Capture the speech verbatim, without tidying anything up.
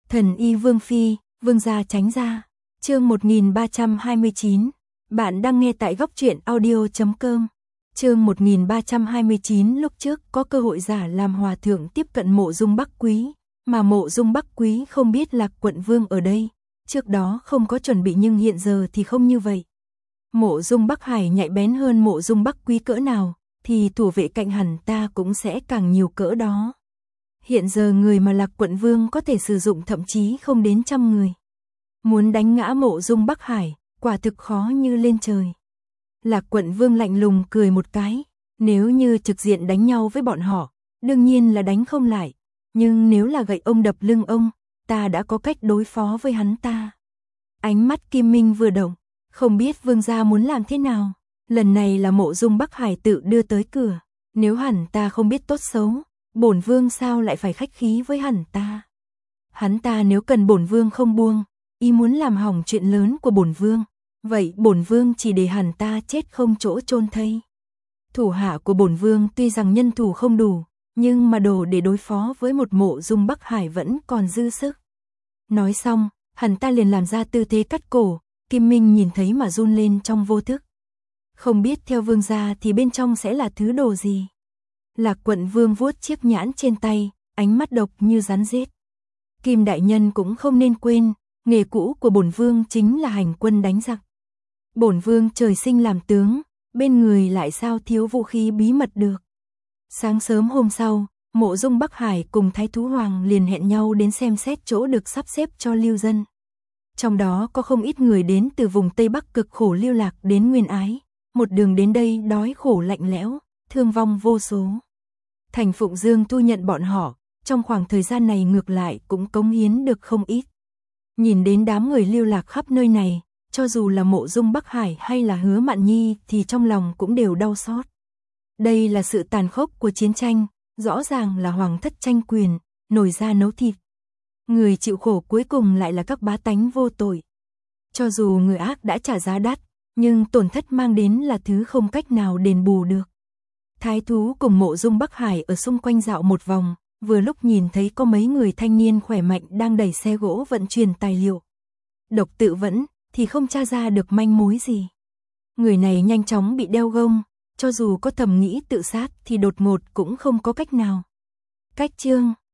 Thần y Vương Phi, Vương gia tránh ra. Chương một nghìn ba trăm hai mươi chín. Bạn đang nghe tại góc truyện audio chấm com. Chương một nghìn ba trăm hai mươi chín. Lúc trước có cơ hội giả làm hòa thượng tiếp cận Mộ Dung Bắc Quý, mà Mộ Dung Bắc Quý không biết Lạc Quận Vương ở đây. Trước đó không có chuẩn bị nhưng hiện giờ thì không như vậy. Mộ Dung Bắc Hải nhạy bén hơn Mộ Dung Bắc Quý cỡ nào, thì thủ vệ cạnh hẳn ta cũng sẽ càng nhiều cỡ đó. Hiện giờ người mà Lạc Quận Vương có thể sử dụng thậm chí không đến trăm người. Muốn đánh ngã Mộ Dung Bắc Hải, quả thực khó như lên trời. Lạc Quận Vương lạnh lùng cười một cái, nếu như trực diện đánh nhau với bọn họ, đương nhiên là đánh không lại, nhưng nếu là gậy ông đập lưng ông, ta đã có cách đối phó với hắn ta. Ánh mắt Kim Minh vừa động, không biết Vương gia muốn làm thế nào. Lần này là Mộ Dung Bắc Hải tự đưa tới cửa, nếu hẳn ta không biết tốt xấu, bổn vương sao lại phải khách khí với hẳn ta. Hắn ta nếu cần bổn vương không buông, ý muốn làm hỏng chuyện lớn của bổn vương, vậy bổn vương chỉ để hẳn ta chết không chỗ chôn thây. Thủ hạ của bổn vương tuy rằng nhân thủ không đủ, nhưng mà đồ để đối phó với một Mộ Dung Bắc Hải vẫn còn dư sức. Nói xong, hắn ta liền làm ra tư thế cắt cổ, Kim Minh nhìn thấy mà run lên trong vô thức. Không biết theo vương gia thì bên trong sẽ là thứ đồ gì. Lạc Quận Vương vuốt chiếc nhãn trên tay, ánh mắt độc như rắn rết. Kim đại nhân cũng không nên quên, nghề cũ của bổn vương chính là hành quân đánh giặc. Bổn vương trời sinh làm tướng, bên người lại sao thiếu vũ khí bí mật được. Sáng sớm hôm sau, Mộ Dung Bắc Hải cùng Thái Thú Hoàng liền hẹn nhau đến xem xét chỗ được sắp xếp cho lưu dân. Trong đó có không ít người đến từ vùng Tây Bắc cực khổ lưu lạc đến Nguyên Ái, một đường đến đây đói khổ lạnh lẽo, thương vong vô số. Thành Phụng Dương thu nhận bọn họ, trong khoảng thời gian này ngược lại cũng cống hiến được không ít. Nhìn đến đám người lưu lạc khắp nơi này, cho dù là Mộ Dung Bắc Hải hay là Hứa Mạn Nhi thì trong lòng cũng đều đau xót. Đây là sự tàn khốc của chiến tranh, rõ ràng là hoàng thất tranh quyền, nổi ra nấu thịt. Người chịu khổ cuối cùng lại là các bá tánh vô tội. Cho dù người ác đã trả giá đắt, nhưng tổn thất mang đến là thứ không cách nào đền bù được. Thái thú cùng Mộ Dung Bắc Hải ở xung quanh dạo một vòng, vừa lúc nhìn thấy có mấy người thanh niên khỏe mạnh đang đẩy xe gỗ vận chuyển tài liệu. Độc tự vẫn thì không tra ra được manh mối gì. Người này nhanh chóng bị đeo gông, cho dù có thầm nghĩ tự sát thì đột ngột cũng không có cách nào. Cách chương